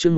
chương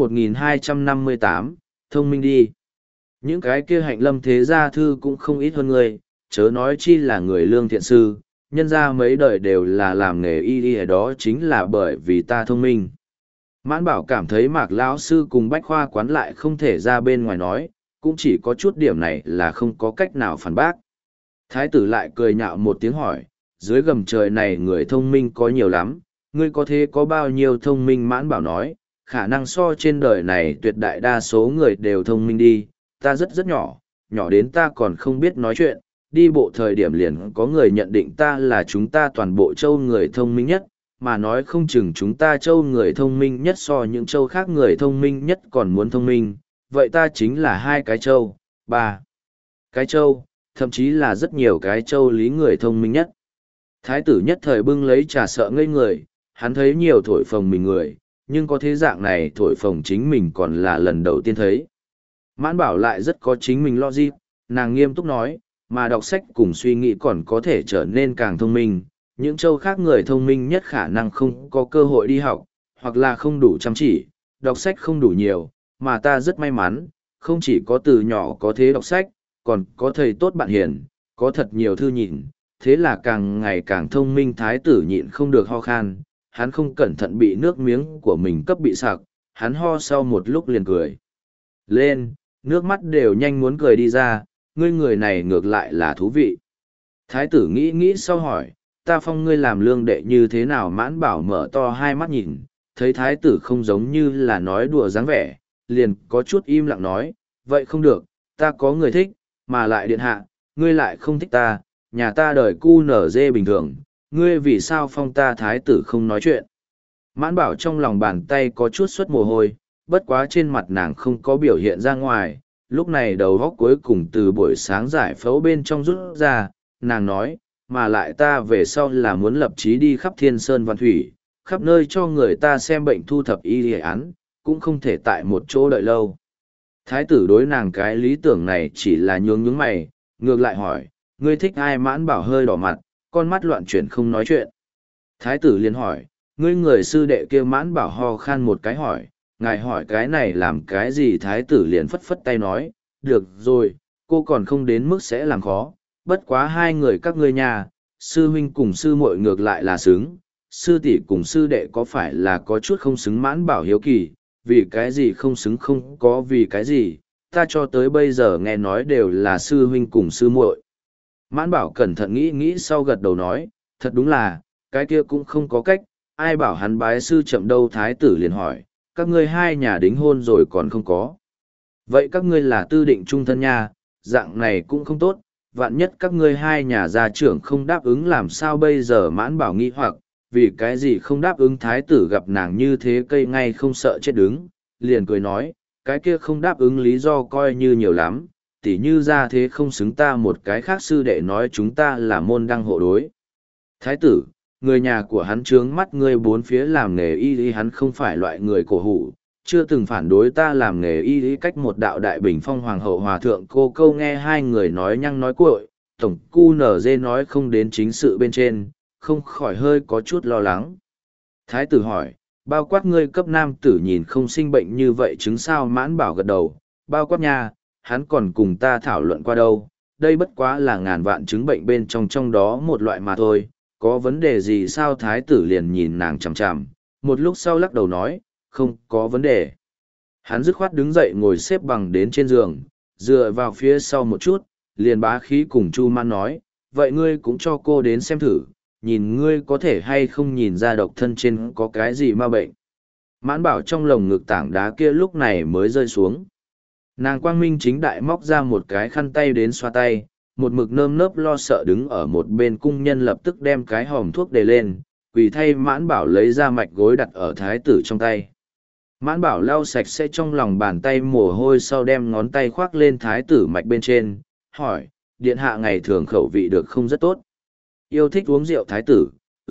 1258, thông minh đi. Những cái kia hạnh lâm thế gia thư cũng không ít hơn ngươi, chớ nói chi là người lương thiện sư, nhân ra mấy đời đều là làm nghề y đó chính là bởi vì ta thông minh. Mãn Bảo cảm thấy Mạc lão sư cùng Bách Khoa quán lại không thể ra bên ngoài nói, cũng chỉ có chút điểm này là không có cách nào phản bác. Thái tử lại cười nhạo một tiếng hỏi, dưới gầm trời này người thông minh có nhiều lắm, ngươi có thế có bao nhiêu thông minh? Mãn Bảo nói, khả năng so trên đời này tuyệt đại đa số người đều thông minh đi, ta rất rất nhỏ, nhỏ đến ta còn không biết nói chuyện, đi bộ thời điểm liền có người nhận định ta là chúng ta toàn bộ châu người thông minh nhất, mà nói không chừng chúng ta châu người thông minh nhất so những châu khác người thông minh nhất còn muốn thông minh, vậy ta chính là 2 cái châu, 3 cái châu, thậm chí là rất nhiều cái châu lý người thông minh nhất. Thái tử nhất thời bưng lấy trà sợ ngây người, hắn thấy nhiều thổi phồng mình người, nhưng có thế dạng này thổi phồng chính mình còn là lần đầu tiên thấy. Mãn Bảo lại rất có chính mình logic, nàng nghiêm túc nói, mà đọc sách cùng suy nghĩ còn có thể trở nên càng thông minh. Những châu khác người thông minh nhất khả năng không có cơ hội đi học, hoặc là không đủ chăm chỉ, đọc sách không đủ nhiều, mà ta rất may mắn, không chỉ có từ nhỏ có thế đọc sách, còn có thầy tốt bạn hiền, có thật nhiều thư nhìn, thế là càng ngày càng thông minh. Thái tử nhịn không được ho khan, hắn không cẩn thận bị nước miếng của mình cấp bị sặc, hắn ho sau một lúc liền cười lên, nước mắt đều nhanh muốn cười đi ra, ngươi người này ngược lại là thú vị. Thái tử nghĩ nghĩ sau hỏi, ta phong ngươi làm lương đệ như thế nào? Mãn Bảo mở to hai mắt nhìn, thấy thái tử không giống như là nói đùa dáng vẻ, liền có chút im lặng nói, vậy không được, ta có người thích, mà lại điện hạ, ngươi lại không thích ta, nhà ta đời cu nở dê bình thường, ngươi vì sao phong ta? Thái tử không nói chuyện. Mãn Bảo trong lòng bàn tay có chút xuất mồ hôi, bất quá trên mặt nàng không có biểu hiện ra ngoài, lúc này đầu góc cuối cùng từ buổi sáng giải phẫu bên trong rút ra, nàng nói, mà lại ta về sau là muốn lập chí đi khắp thiên sơn văn thủy, khắp nơi cho người ta xem bệnh thu thập y y án, cũng không thể tại một chỗ đợi lâu. Thái tử đối nàng cái lý tưởng này chỉ là nhướng mày, ngược lại hỏi, ngươi thích ai? Mãn Bảo hơi đỏ mặt, con mắt loạn chuyển không nói chuyện. Thái tử liền hỏi, ngươi người sư đệ kia? Mãn Bảo ho khan một cái hỏi, ngài hỏi cái này làm cái gì? Thái tử liền phất phất tay nói, được rồi, cô còn không đến mức sẽ làm khó, bất quá hai người các ngươi nhà, sư huynh cùng sư muội ngược lại là xứng, sư tỷ cùng sư đệ có phải là có chút không xứng? Mãn Bảo hiếu kỳ, vì cái gì không xứng? Không có vì cái gì, ta cho tới bây giờ nghe nói đều là sư huynh cùng sư muội. Mãn Bảo cẩn thận nghĩ nghĩ sau gật đầu nói, thật đúng là, cái kia cũng không có cách, ai bảo hắn bái sư chậm đâu? Thái tử liền hỏi, các ngươi hai nhà đính hôn rồi còn không có? Vậy các ngươi là tư định chung thân nha, dạng này cũng không tốt, vạn nhất các ngươi hai nhà gia trưởng không đáp ứng làm sao bây giờ? Mãn Bảo nghi hoặc, vì cái gì không đáp ứng? Thái tử gặp nàng như thế cây ngay không sợ chết đứng, liền cười nói, cái kia không đáp ứng lý do coi như nhiều lắm, tỉ như ra thế không xứng, ta một cái khác sư đệ nói chúng ta là môn đăng hộ đối. Thái tử, người nhà của hắn trướng mắt ngươi bốn phía làm nghề y, hắn không phải loại người cổ hủ, chưa từng phản đối ta làm nghề y, cách một đạo đại bình phong hoàng hậu hòa thượng cô câu. Nghe hai người nói nhăng nói cuội, tổng cu nở dê nói không đến chính sự bên trên, không khỏi hơi có chút lo lắng. Thái tử hỏi, bao quát ngươi cấp nam tử nhìn không sinh bệnh như vậy chứng sao? Mãn Bảo gật đầu, bao quát nha, hắn còn cùng ta thảo luận qua đâu, đây bất quá là ngàn vạn chứng bệnh bên trong đó một loại mà thôi, có vấn đề gì sao? Thái tử liền nhìn nàng chằm chằm, một lúc sau lắc đầu nói, không có vấn đề. Hắn dứt khoát đứng dậy ngồi xếp bằng đến trên giường, dựa vào phía sau một chút, liền bá khí cùng Chu Man nói, vậy ngươi cũng cho cô đến xem thử, nhìn ngươi có thể hay không nhìn ra độc thân trên có cái gì ma bệnh. Mãn Bảo trong lồng ngực tảng đá kia lúc này mới rơi xuống. Nàng quang minh chính đại móc ra một cái khăn tay đến xoa tay, một mực nơm nớp lo sợ đứng ở một bên cung nhân lập tức đem cái hòm thuốc đề lên, quỳ thay Mãn Bảo lấy ra mạch gối đặt ở thái tử trong tay. Mãn Bảo lau sạch sẽ trong lòng bàn tay mồ hôi sau đem ngón tay khoác lên thái tử mạch bên trên, hỏi, điện hạ ngày thường khẩu vị được không? Rất tốt. Yêu thích uống rượu? Thái tử,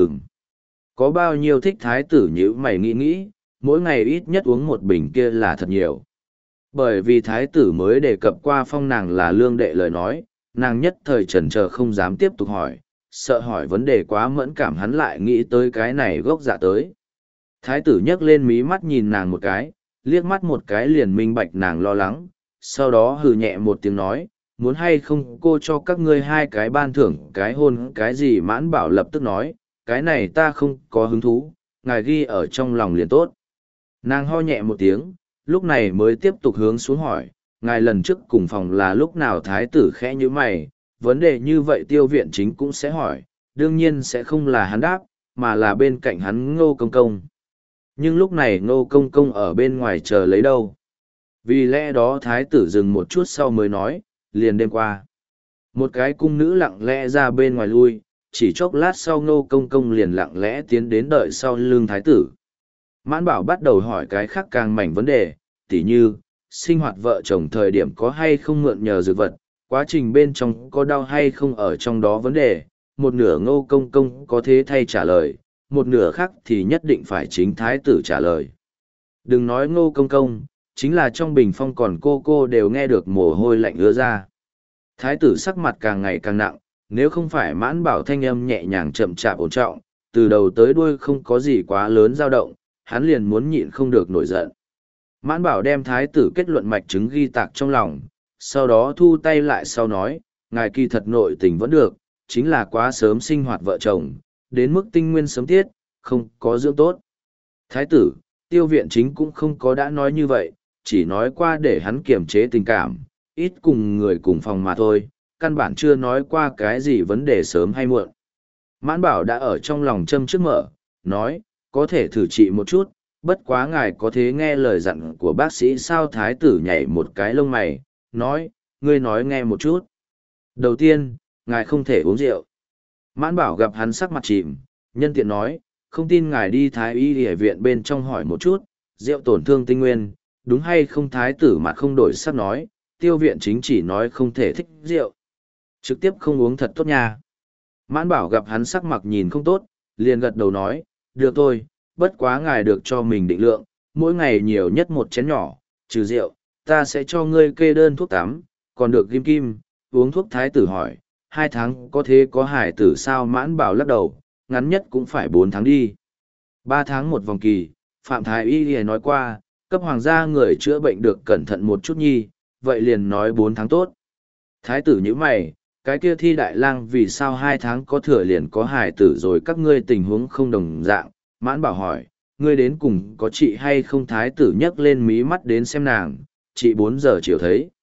Có bao nhiêu thích? Thái tử nhíu mày nghĩ nghĩ, mỗi ngày ít nhất uống một bình kia là thật nhiều. Bởi vì thái tử mới đề cập qua phong nàng là lương đệ lời nói, nàng nhất thời chần chờ không dám tiếp tục hỏi, sợ hỏi vấn đề quá mẫn cảm hắn lại nghĩ tới cái này gốc dạ tới. Thái tử nhấc lên mí mắt nhìn nàng một cái, liếc mắt một cái liền minh bạch nàng lo lắng, sau đó hừ nhẹ một tiếng nói, muốn hay không cô cho các ngươi hai cái ban thưởng cái hôn cái gì. Mãn Bảo lập tức nói, cái này ta không có hứng thú, ngài ghi ở trong lòng liền tốt. Nàng ho nhẹ một tiếng, lúc này mới tiếp tục hướng xuống hỏi, ngài lần trước cùng phòng là lúc nào? Thái tử khẽ như mày, vấn đề như vậy Tiêu Viện Chính cũng sẽ hỏi, đương nhiên sẽ không là hắn đáp, mà là bên cạnh hắn Ngô Công Công. Nhưng lúc này Ngô Công Công ở bên ngoài chờ lấy đâu. Vì lẽ đó thái tử dừng một chút sau mới nói, liền đêm qua. Một cái cung nữ lặng lẽ ra bên ngoài lui, chỉ chốc lát sau Ngô Công Công liền lặng lẽ tiến đến đợi sau lưng thái tử. Mãn Bảo bắt đầu hỏi cái khác càng mảnh vấn đề, tỉ như, sinh hoạt vợ chồng thời điểm có hay không mượn nhờ dược vật, quá trình bên trong có đau hay không ở trong đó vấn đề. Một nửa Ngô Công Công có thế thay trả lời, một nửa khác thì nhất định phải chính thái tử trả lời. Đừng nói Ngô Công Công, chính là trong bình phong còn cô đều nghe được mồ hôi lạnh ứa ra. Thái tử sắc mặt càng ngày càng nặng, nếu không phải Mãn Bảo thanh âm nhẹ nhàng chậm chạp ổn trọng, từ đầu tới đuôi không có gì quá lớn dao động, hắn liền muốn nhịn không được nổi giận. Mãn Bảo đem thái tử kết luận mạch chứng ghi tạc trong lòng, sau đó thu tay lại sau nói, ngài kỳ thật nội tình vẫn được, chính là quá sớm sinh hoạt vợ chồng, đến mức tinh nguyên sớm tiết, không có dưỡng tốt. Thái tử, Tiêu Viện Chính cũng không có đã nói như vậy, chỉ nói qua để hắn kiềm chế tình cảm, ít cùng người cùng phòng mà thôi, căn bản chưa nói qua cái gì vấn đề sớm hay muộn. Mãn Bảo đã ở trong lòng châm trước mở, nói, có thể thử trị một chút, bất quá ngài có thế nghe lời dặn của bác sĩ sao? Thái tử nhảy một cái lông mày, nói, ngươi nói nghe một chút. Đầu tiên, ngài không thể uống rượu. Mãn Bảo gặp hắn sắc mặt chìm, nhân tiện nói, không tin ngài đi Thái y y viện bên trong hỏi một chút, rượu tổn thương tinh nguyên, đúng hay không? Thái tử mặt không đổi sắc nói, Tiêu Viện Chính chỉ nói không thể thích rượu, trực tiếp không uống thật tốt nha. Mãn Bảo gặp hắn sắc mặt nhìn không tốt, liền gật đầu nói, được thôi, bất quá ngài được cho mình định lượng, mỗi ngày nhiều nhất một chén nhỏ, trừ rượu, ta sẽ cho ngươi kê đơn thuốc tắm, còn được ghim kim, uống thuốc. Thái tử hỏi, 2 tháng có thế có hải tử sao? Mãn Bảo lắc đầu, ngắn nhất cũng phải 4 tháng đi. 3 tháng một vòng kỳ, Phạm Thái Y nói qua, cấp hoàng gia người chữa bệnh được cẩn thận một chút nhi, vậy liền nói 4 tháng tốt. Thái tử nhíu mày, cái kia Thi đại lang vì sao 2 tháng có thừa liền có hải tử rồi, các ngươi tình huống không đồng dạng. Mãn Bảo hỏi, ngươi đến cùng có chị hay không? Thái tử nhấc lên mí mắt đến xem nàng, chị 4 giờ chiều thấy.